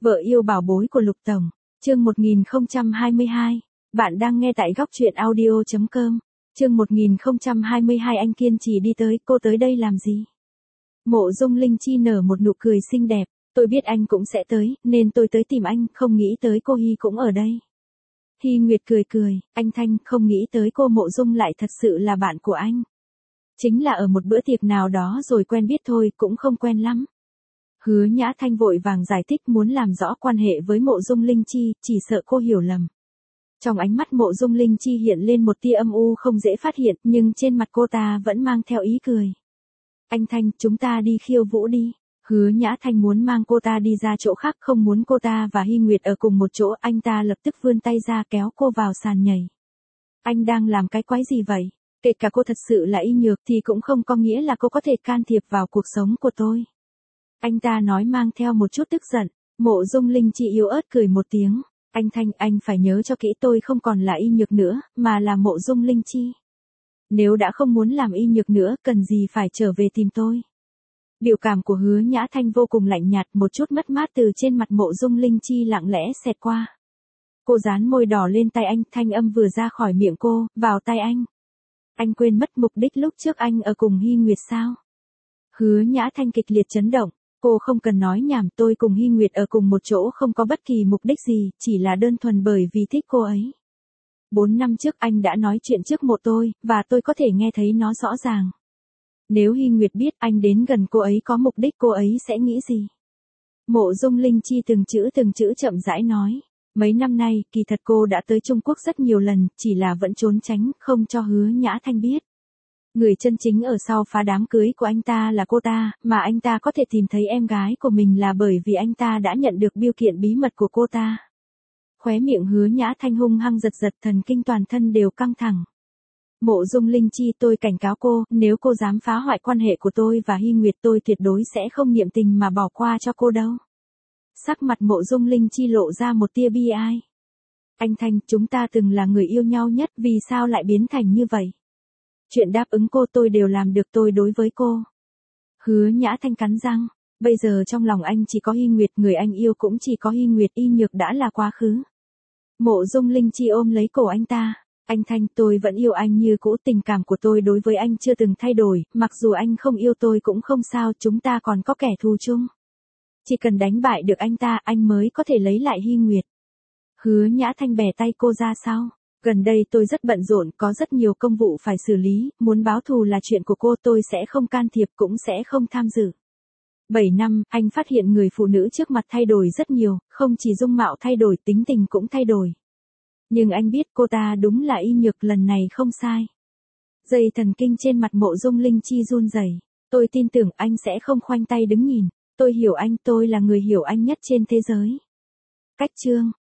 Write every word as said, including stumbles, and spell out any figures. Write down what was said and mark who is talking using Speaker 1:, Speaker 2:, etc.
Speaker 1: Vợ yêu bảo bối của Lục Tổng, chương một nghìn không trăm hai mươi hai. Bạn đang nghe tại góc truyện audio chấm com. Chương một nghìn không trăm hai mươi hai anh kiên trì đi tới, cô tới đây làm gì? Mộ Dung Linh Chi nở một nụ cười xinh đẹp, tôi biết anh cũng sẽ tới, nên tôi tới tìm anh, không nghĩ tới cô Hy cũng ở đây. Hy Nguyệt cười cười, anh Thanh, không nghĩ tới cô Mộ Dung lại thật sự là bạn của anh. Chính là ở một bữa tiệc nào đó rồi quen biết thôi, cũng không quen lắm. Hứa Nhã Thanh vội vàng giải thích muốn làm rõ quan hệ với Mộ Dung Linh Chi, chỉ sợ cô hiểu lầm. Trong ánh mắt Mộ Dung Linh Chi hiện lên một tia âm u không dễ phát hiện, nhưng trên mặt cô ta vẫn mang theo ý cười. Anh Thanh, chúng ta đi khiêu vũ đi. Hứa Nhã Thanh muốn mang cô ta đi ra chỗ khác, không muốn cô ta và Hy Nguyệt ở cùng một chỗ, anh ta lập tức vươn tay ra kéo cô vào sàn nhảy. Anh đang làm cái quái gì vậy? Kể cả cô thật sự là y nhược thì cũng không có nghĩa là cô có thể can thiệp vào cuộc sống của tôi. Anh ta nói mang theo một chút tức giận. Mộ Dung Linh Chi yếu ớt cười một tiếng. Anh Thanh, anh phải nhớ cho kỹ, tôi không còn là y nhược nữa, mà là Mộ Dung Linh Chi. Nếu đã không muốn làm y nhược nữa, cần gì phải trở về tìm tôi. Biểu cảm của Hứa Nhã Thanh vô cùng lạnh nhạt, một chút mất mát từ trên mặt Mộ Dung Linh Chi lặng lẽ xẹt qua. Cô dán môi đỏ lên tay anh, thanh âm vừa ra khỏi miệng cô, vào tay anh. Anh quên mất mục đích lúc trước anh ở cùng Hy Nguyệt sao? Hứa Nhã Thanh kịch liệt chấn động. Cô không cần nói nhảm, tôi cùng Hy Nguyệt ở cùng một chỗ không có bất kỳ mục đích gì, chỉ là đơn thuần bởi vì thích cô ấy. Bốn năm trước anh đã nói chuyện trước mộ tôi, và tôi có thể nghe thấy nó rõ ràng. Nếu Hy Nguyệt biết anh đến gần cô ấy có mục đích, cô ấy sẽ nghĩ gì? Mộ Dung Linh Chi từng chữ từng chữ chậm rãi nói. Mấy năm nay, kỳ thật cô đã tới Trung Quốc rất nhiều lần, chỉ là vẫn trốn tránh, không cho Hứa Nhã Thanh biết. Người chân chính ở sau phá đám cưới của anh ta là cô ta, mà anh ta có thể tìm thấy em gái của mình là bởi vì anh ta đã nhận được bưu kiện bí mật của cô ta. Khóe miệng Hứa Nhã Thanh hung hăng giật giật, thần kinh toàn thân đều căng thẳng. Mộ Dung Linh Chi, tôi cảnh cáo cô, nếu cô dám phá hoại quan hệ của tôi và Hy Nguyệt, tôi tuyệt đối sẽ không niệm tình mà bỏ qua cho cô đâu. Sắc mặt Mộ Dung Linh Chi lộ ra một tia bi ai. Anh Thanh, chúng ta từng là người yêu nhau nhất, vì sao lại biến thành như vậy? Chuyện đáp ứng cô tôi đều làm được, tôi đối với cô. Hứa Nhã Thanh cắn răng, bây giờ trong lòng anh chỉ có Hy Nguyệt, người anh yêu cũng chỉ có Hy Nguyệt, y nhược đã là quá khứ. Mộ Dung Linh Chi ôm lấy cổ anh ta, anh Thanh, tôi vẫn yêu anh như cũ, tình cảm của tôi đối với anh chưa từng thay đổi, mặc dù anh không yêu tôi cũng không sao, chúng ta còn có kẻ thù chung. Chỉ cần đánh bại được anh ta, anh mới có thể lấy lại Hy Nguyệt. Hứa Nhã Thanh bẻ tay cô ra sau. Gần đây tôi rất bận rộn, có rất nhiều công vụ phải xử lý, muốn báo thù là chuyện của cô, tôi sẽ không can thiệp cũng sẽ không tham dự. Bảy năm, anh phát hiện người phụ nữ trước mặt thay đổi rất nhiều, không chỉ dung mạo thay đổi, tính tình cũng thay đổi. Nhưng anh biết cô ta đúng là y nhược, lần này không sai. Dây thần kinh trên mặt Mộ Dung Linh Chi run rẩy. Tôi tin tưởng anh sẽ không khoanh tay đứng nhìn. Tôi hiểu anh, tôi là người hiểu anh nhất trên thế giới. Cách chương